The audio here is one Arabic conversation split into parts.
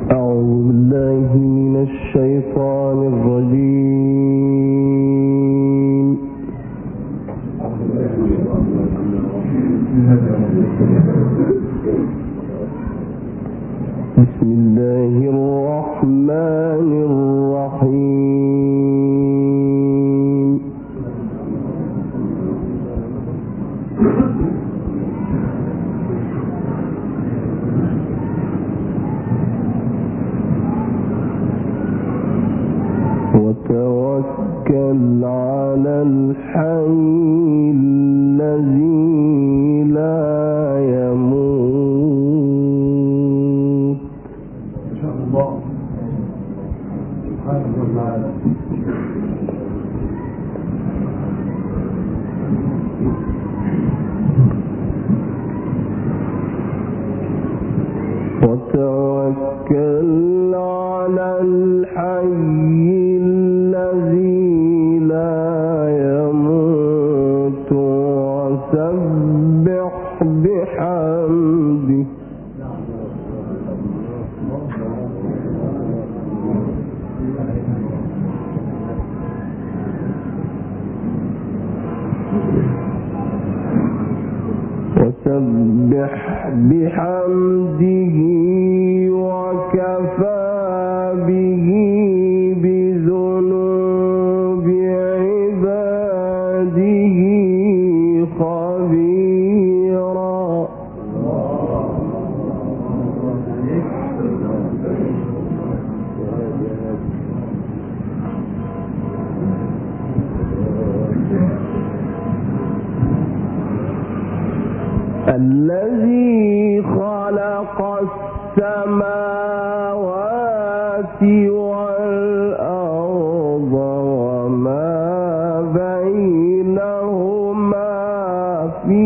وتوكل على الحي الذي لا يموت. إن شاء الله سبحانه وتعالى. وتوكل على الحي الذي لا يموت وسبح بحمده وكفى به بذنوب عباده خبيرا. الذي خلق السماوات والأرض وما بينهما في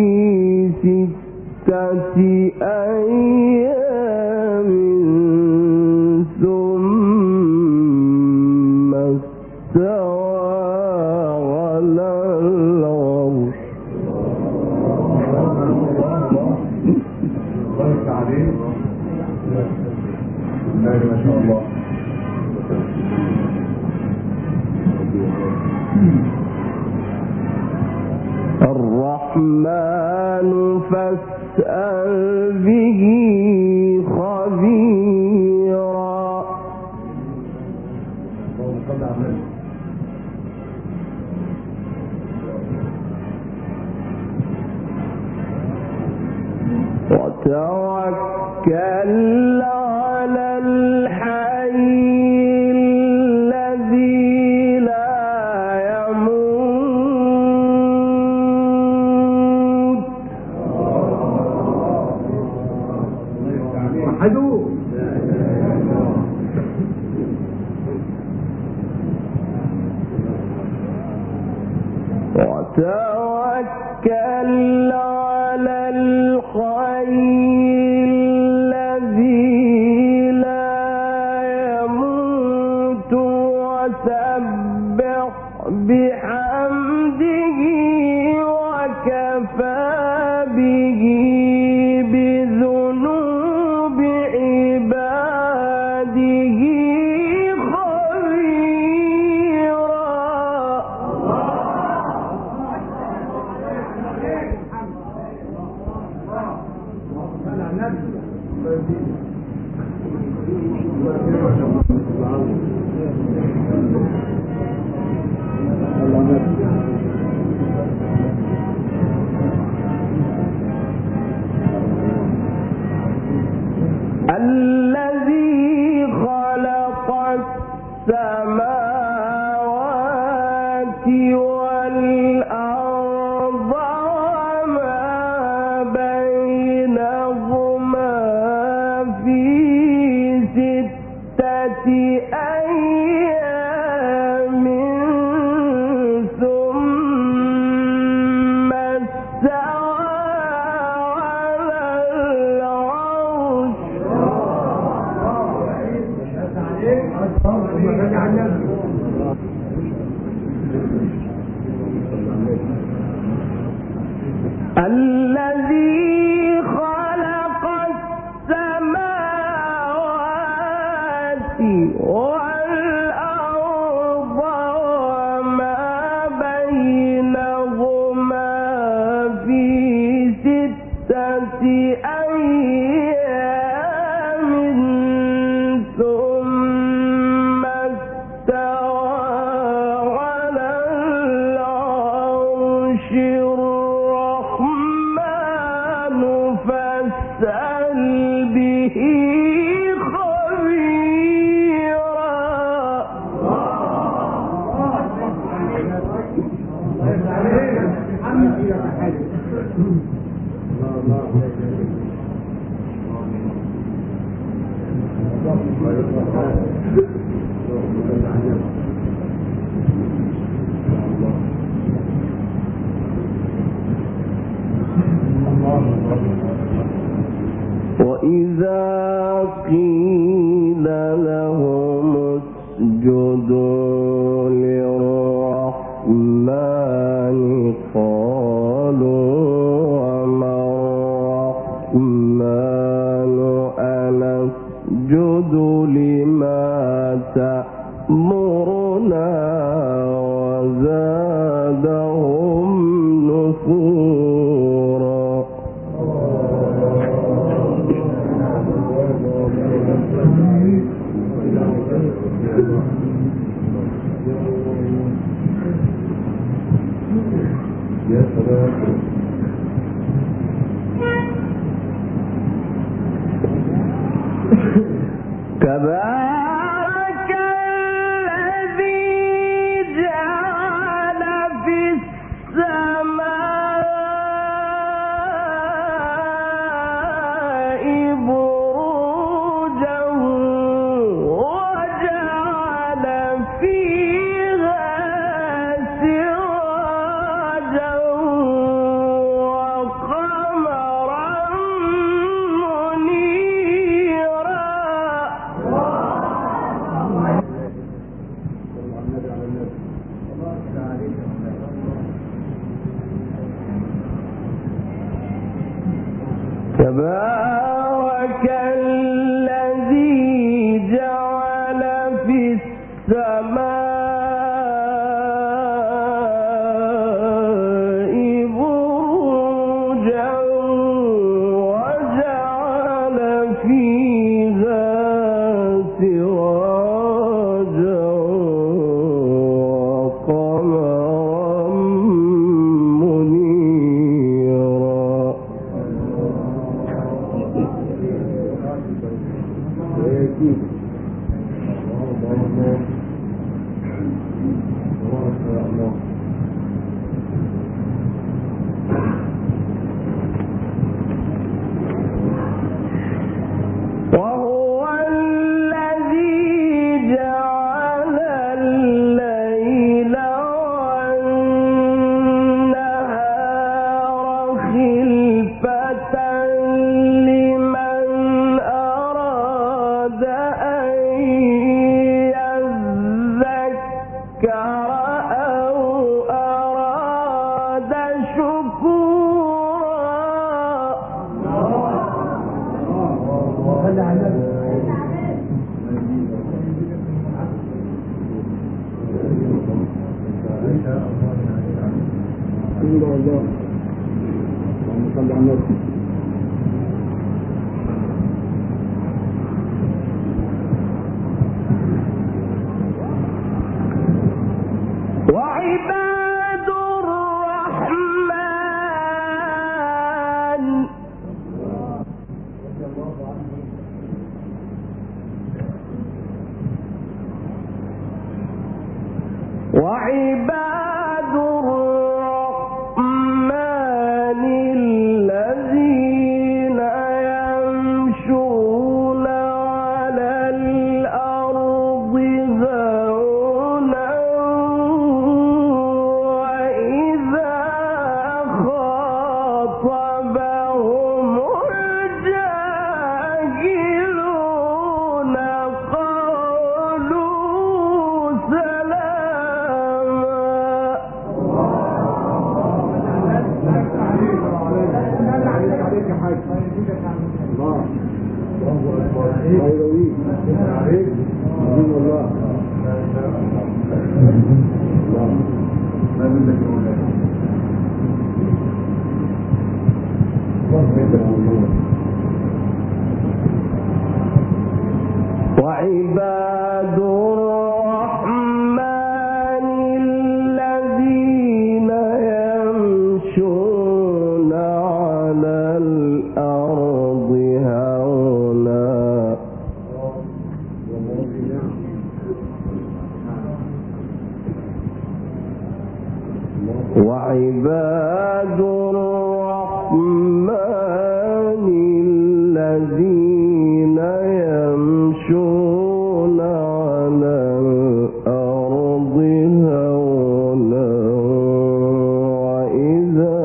6 أيام ثم استوى على العرش. ما شاء الله. الرحمن فاسأل به خبيرا. وتوكل على الحي الذي لا يموت وتوكل على الحي بحمده وكفى به بذنوب عباده الذي خلق السماوات والأرض وما بينهما في 6 أيام ثم استوى على العرش. الذي خلق السماوات والأرض وما بينهما في 6 أيام ثم استوى على العرش الرحمن فاسأل به وإذا قيل لهم اسجدوا للرحمن قالوا وما الرحمن أنسجد لما تأمرنا وزادهم نفورا. تبارك الذي جعل في السماء بروجا وجعل فيها سراجا وقمرا منيرا. تبارك الذي جعل في السماء بروجا وجعل فيها سراجا وقمرا منيرا. وهو الذي جعل الليل والنهار خلفة لمن أراد أن يذكر أو أراد شكورا. وعباد الرحمن وعباد الرحمن الذين يمشون على الأرض هونا وإذا خاطبهم الجاهلون قالوا سلاما. وعباد الرحمن الذين يمشون على الأرض هونا وعباد الرحمن الذين يمشون على الأرض هونا وإذا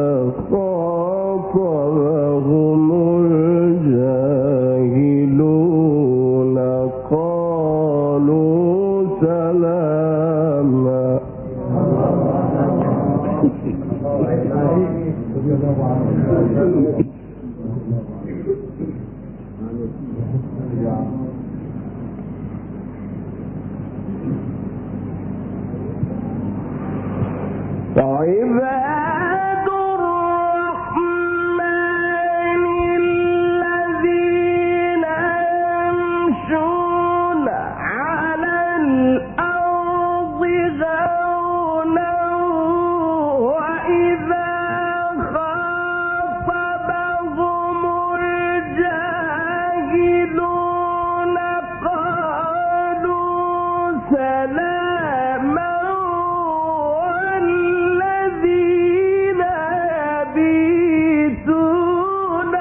خاطبهم الجاهلون قالوا سلاما. وعباد الرحمن الذين يمشون على الأرض هونا وإذا خاطبهم الجاهلون قالوا سلاما. والذين يبيتون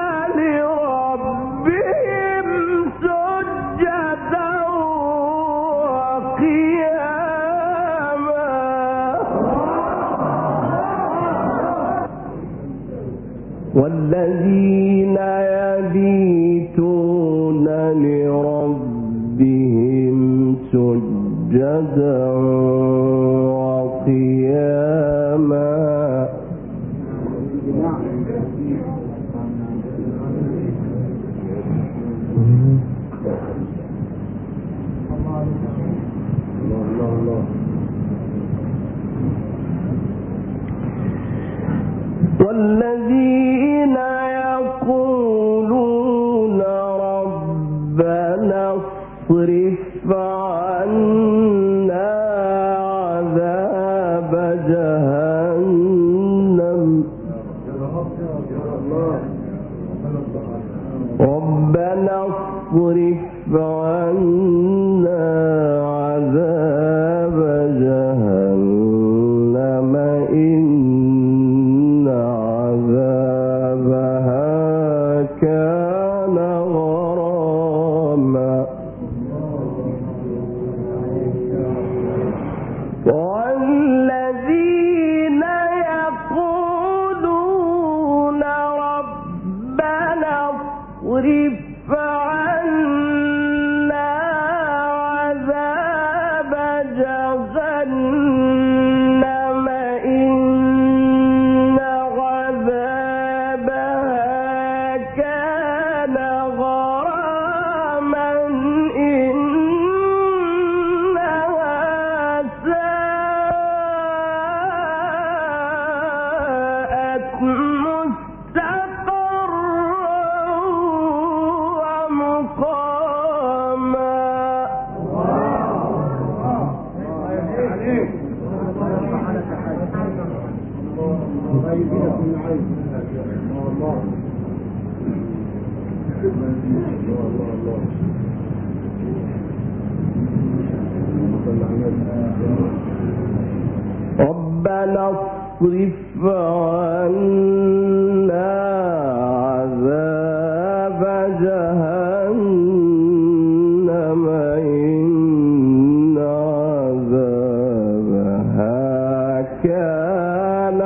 لربهم سجدا وقياما. والذين يبيتون لربهم سجدا وقياما. والذين يقولون ربنا اصرف عنا عذاب جهنم ربنا اصرف عنا عذاب جهنم إن عذابها كان غراما. والذين يقولون ربنا اصرف عنا عذاب جهنم إن عذابها كان غراما إنها ساءت مستقرا ومقاما. ربنا اصرف عنا عذاب جهنم إن عذابها كان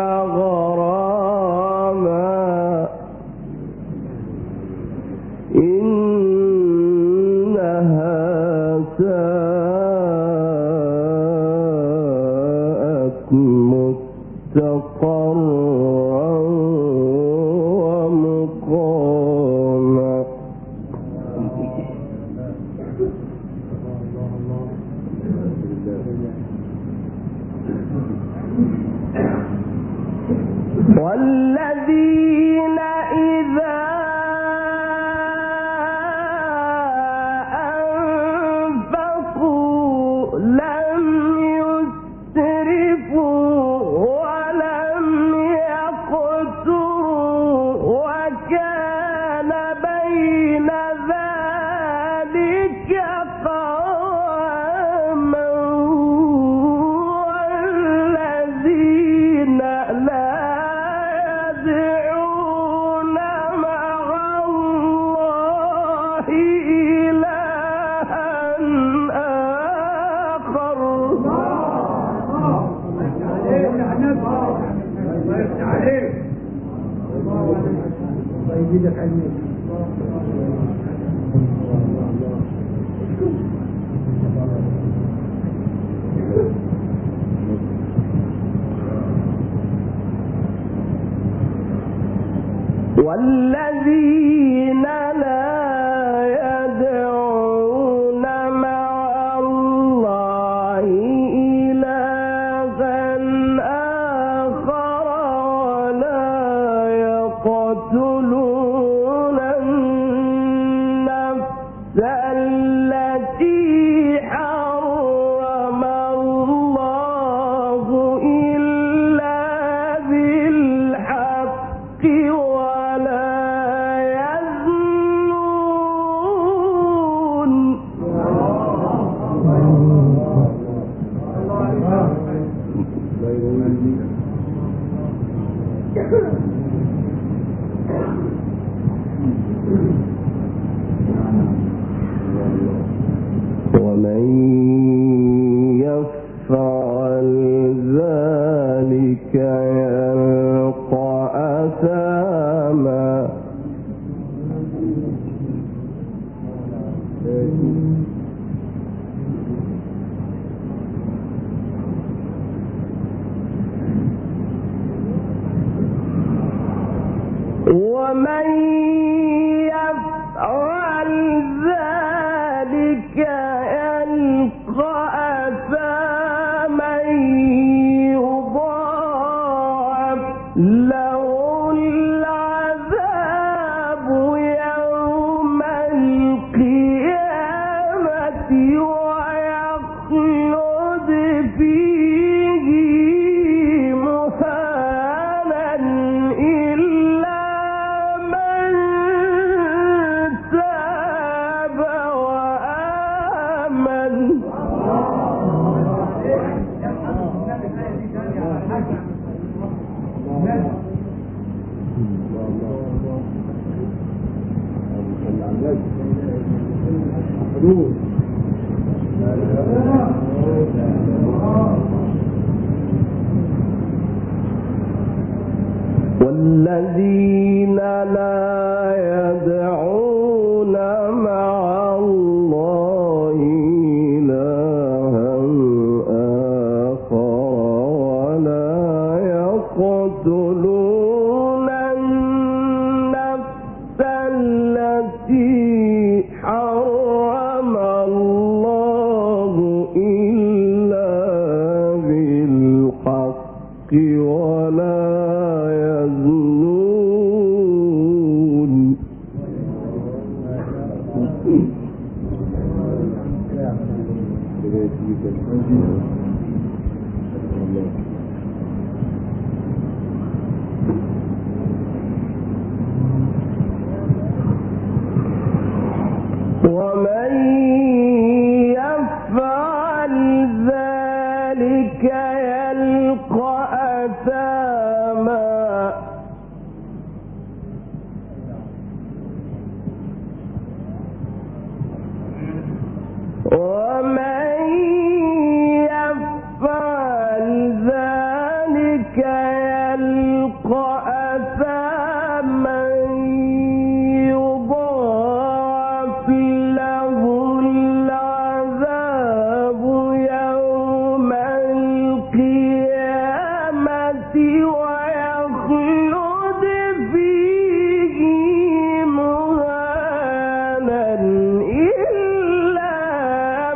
غراما إنها ساءت مستقرا ومقاما. والذين إذا أنفقوا لم يسرفوا ولم يقتروا وكان بين ذلك قواما والذين لا يدعون مع الله إلها آخر والذين لا يدعون مع الله إلها آخر ولا يقتلون النفس التي حرم الله إلا بالحق ولا يزنون ومن يفعل ذلك يلقى أثاما ومن يفعل ذلك يلقى أثاما يضاعف له العذاب يوم القيامة ويخلد فيه مهانا إلا من تاب وآمن والذين لا يدعون مع الله إلها آخر ولا يقتلون النفس التي حرم الله إلا بالحق ولا يزنون ومن يفعل ذلك يلقى أثاما ومن يفعل ذلك يلقى أثاما يضاعف له العذاب يوم القيامة ويخلد فيه مهانا إلا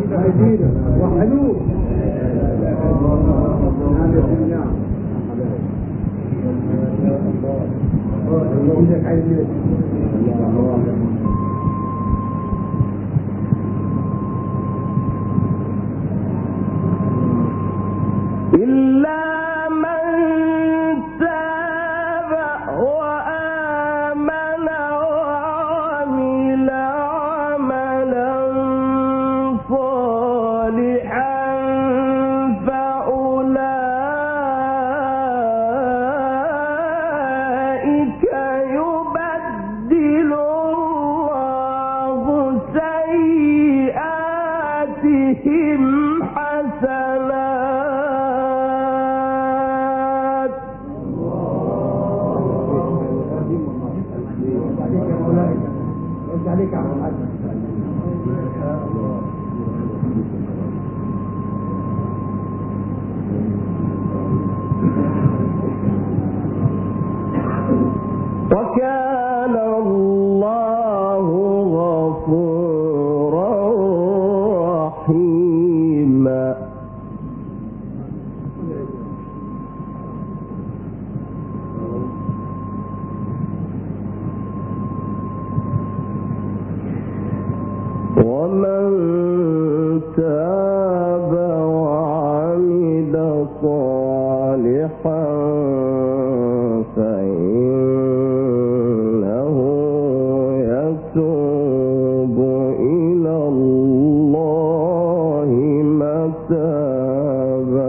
إلا من تاب وآمن وعمل عملا صالحا فأولئك يبدل الله سيئاتهم حسنات. وكان الله غفورا رحيما. ومن تاب وعمل صالحا فإنه يتوب إلى الله متابا.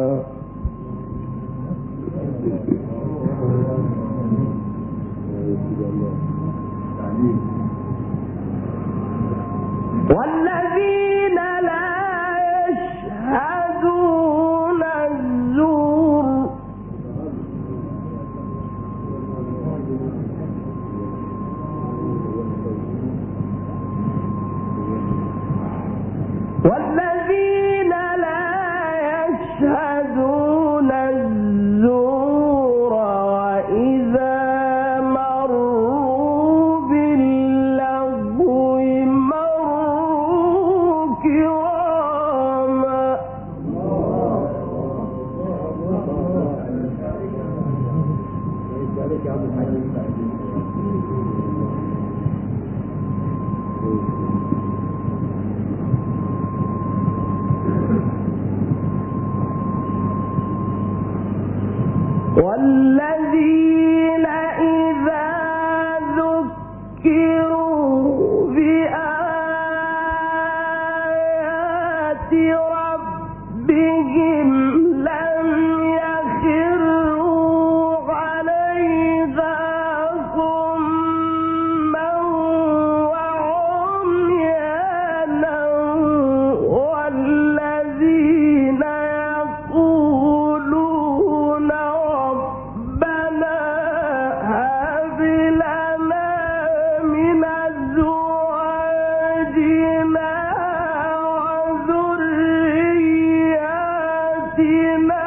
والذين لا يشهدون الزور والذين لا يشهدون الزور وإذا مروا باللغو مروا كراما. والذين إذا ذكروا بآيات ربهم لم يخروا عليها صما وعميانا. والذين يقولون ربنا هب لنا من أزواجنا وذرياتنا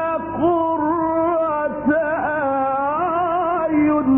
قرة أعين.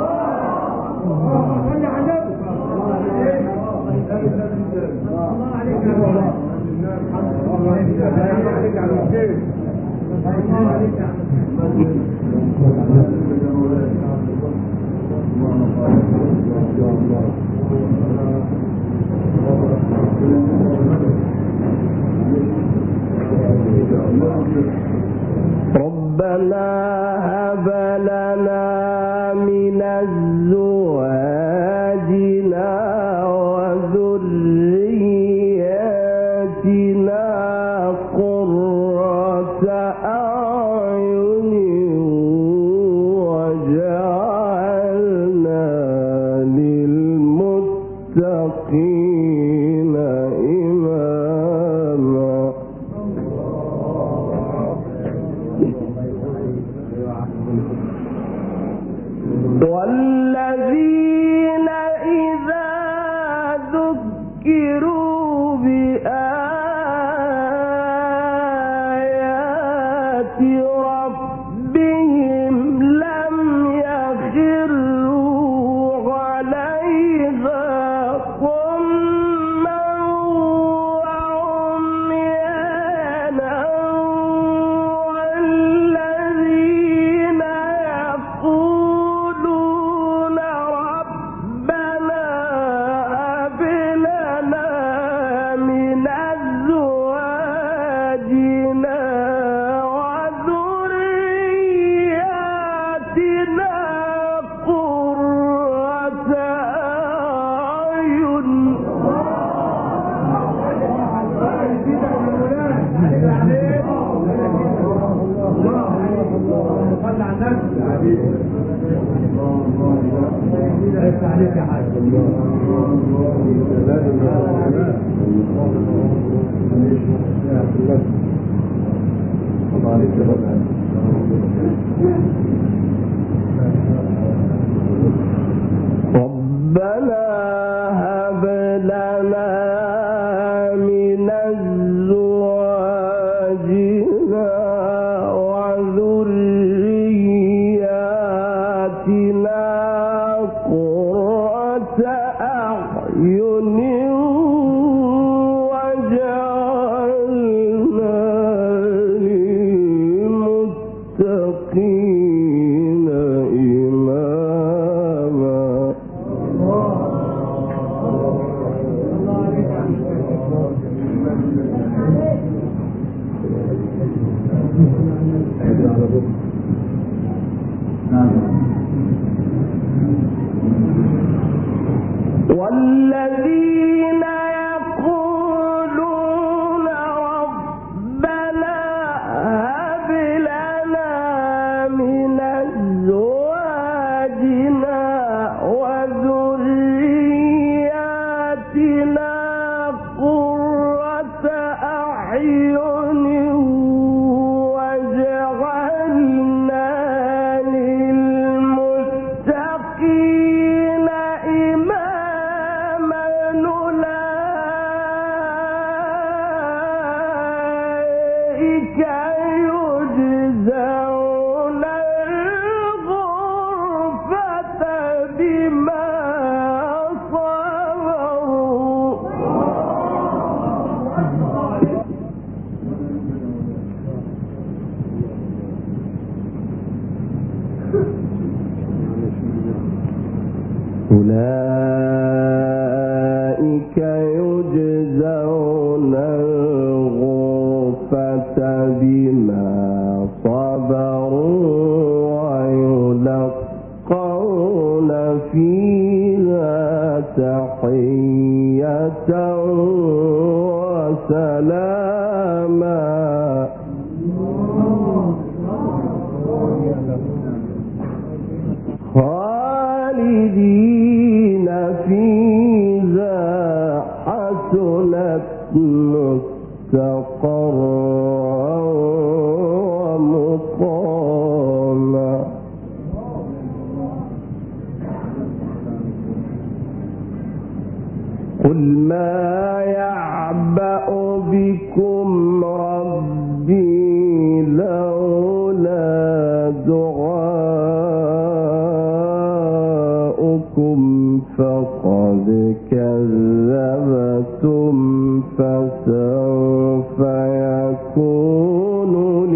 ربنا هب لنا من أزواجنا وذرياتنا قرة أعين وجعلنا للمتقين إماما. والذين إذا ذكروا بآيات ربهم لم يخروا عليها صما وعميانا. عليك يا حاج. ربنا هب لنا من أزواجنا وذرياتنا قرة أعين واجعلنا للمتقين إماما. والذين يقولون ربنا هب لنا من أزواجنا وذرياتنا قرة أعين واجعلنا للمتقين إماما. أولئك يجزون الغرفة بما صبروا. أولئك يجزون الغرفة بما صبروا ويلقون فيها تحية وسلاما. خالدين فيها حسنت مستقرا ومقاما. قل ما يعبأ بكم ربي لولا دعاؤكم فقد كذبتم فسوف يكون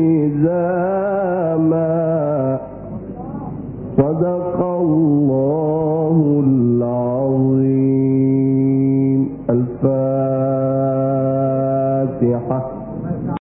لزاما. صدق الله العظيم. الفاتحة.